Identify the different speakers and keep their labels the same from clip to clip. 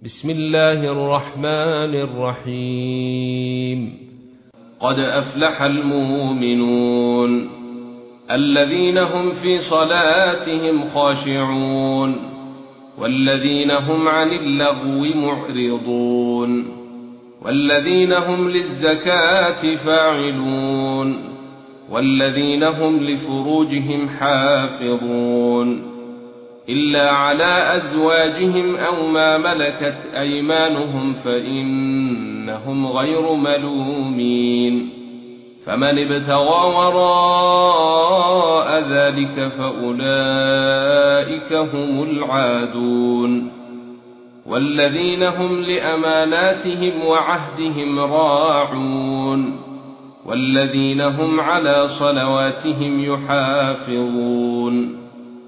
Speaker 1: بسم الله الرحمن الرحيم. قد أفلح المؤمنون الذين هم في صلاتهم خاشعون والذين هم عن اللغو معرضون والذين هم للزكاة فاعلون والذين هم لفروجهم حافظون إلا على أزواجهم أو ما ملكت أيمانهم فإنهم غير ملومين. فمن ابتغى وراء ذلك فأولئك هم العادون. والذين هم لأماناتهم وعهدهم راعون والذين هم على صلواتهم يحافظون.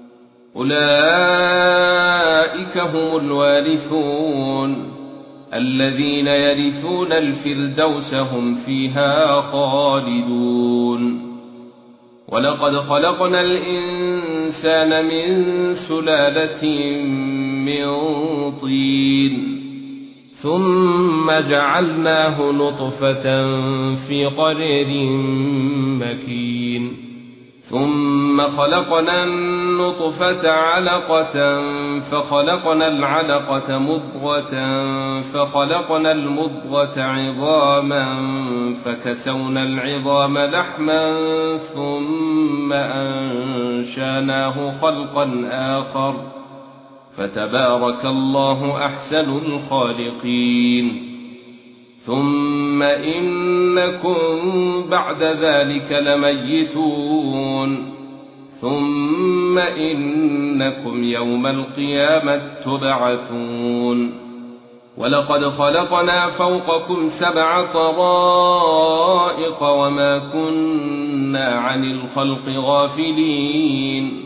Speaker 1: أولئك هم الوارثون الذين يرثون الفردوس هم فيها خالدون. ولقد خلقنا الإنسان من سلالة من طين ثم جعلناه نطفة في قرير مكين ثم خلقنا النطفة علقة فخلقنا العلقة مضغة فخلقنا المضغة عظاما فكسونا العظام لحما ثم أنشأناه خلقا آخر فتبارك الله أحسن الخالقين. ثم إنكم بعد ذلك لميتون ثم إنكم يوم القيامة تبعثون. ولقد خلقنا فوقكم 7 طرائق وما كنا عن الخلق غافلين